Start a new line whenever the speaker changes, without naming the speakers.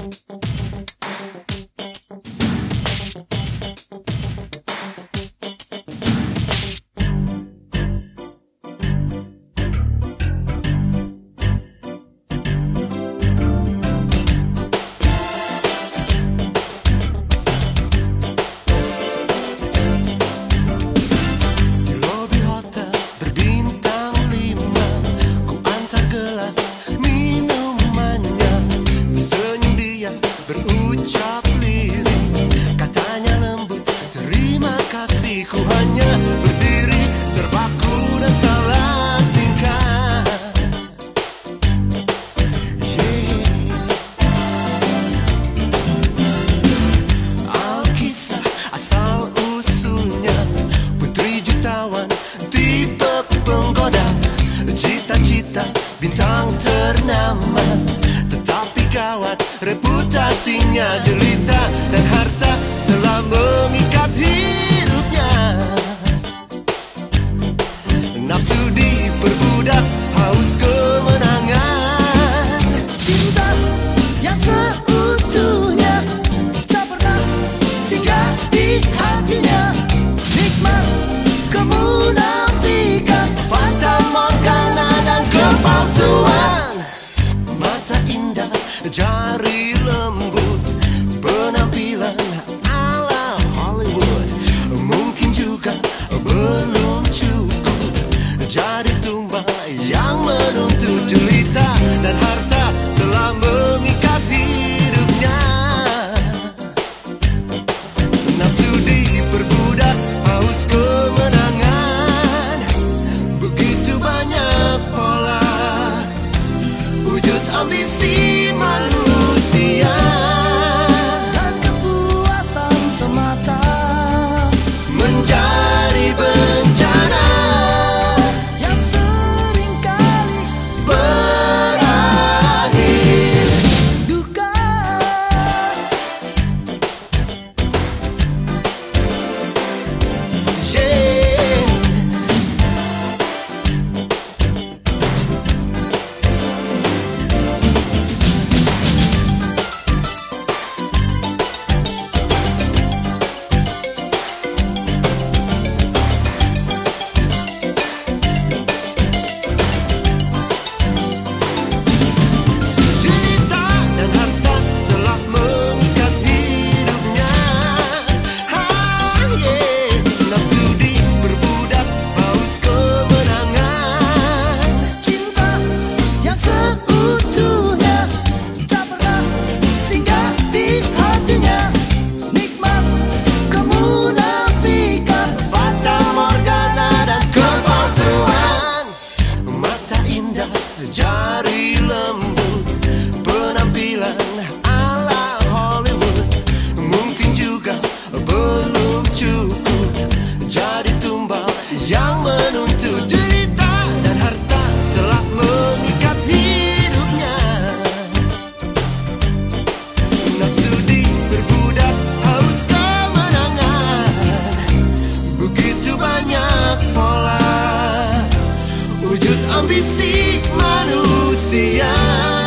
Berucap lirik, katanya lembut, terima kasih. Ku hanya berdiri, terpaku dan salah tingkah. Alkisah asal usulnya, putri jutawan, tipe penggoda, cita-cita bintang ternama, tetapi gawat reputasinya jelita dan harta telah mengikat hidupnya. Nafsu diperbudak, haus kemenangan.
Cinta yang seutuhnya tak pernah singgah di hatinya. Nikmat kemunafikan,
Fata Morgana dan kepalsuan. Mata indah, jari lembut, penampilan ala Hollywood. Mungkin juga belum cukup jadi tumbal yang menuntut jelita dan harta telah mengikat hidupnya. Nafsu diperbudak, haus kemenangan. Begitu banyak pola wujud ambisi manusia
dan kepuasan semata
menjadi bencana
yang seringkali
berakhir
duka.
yeah. Cerita dan harta telah mengikat hidupnya. Nafsu diperbudak, haus kemenangan.
Cinta yang seutuhnya tak pernah singgah di hatinya. Nikmat kemunafikan,
Fata Morgana dan kepalsuan. Mata indah, jari lembut, penampilan ala Hollywood. Mungkin juga belum cukup jadi tumbal yang menuntut jelita dan harta telah mengikat hidupnya. Nafsu diperbudak, haus kemenangan. Begitu banyak pola wujud ambisi manusia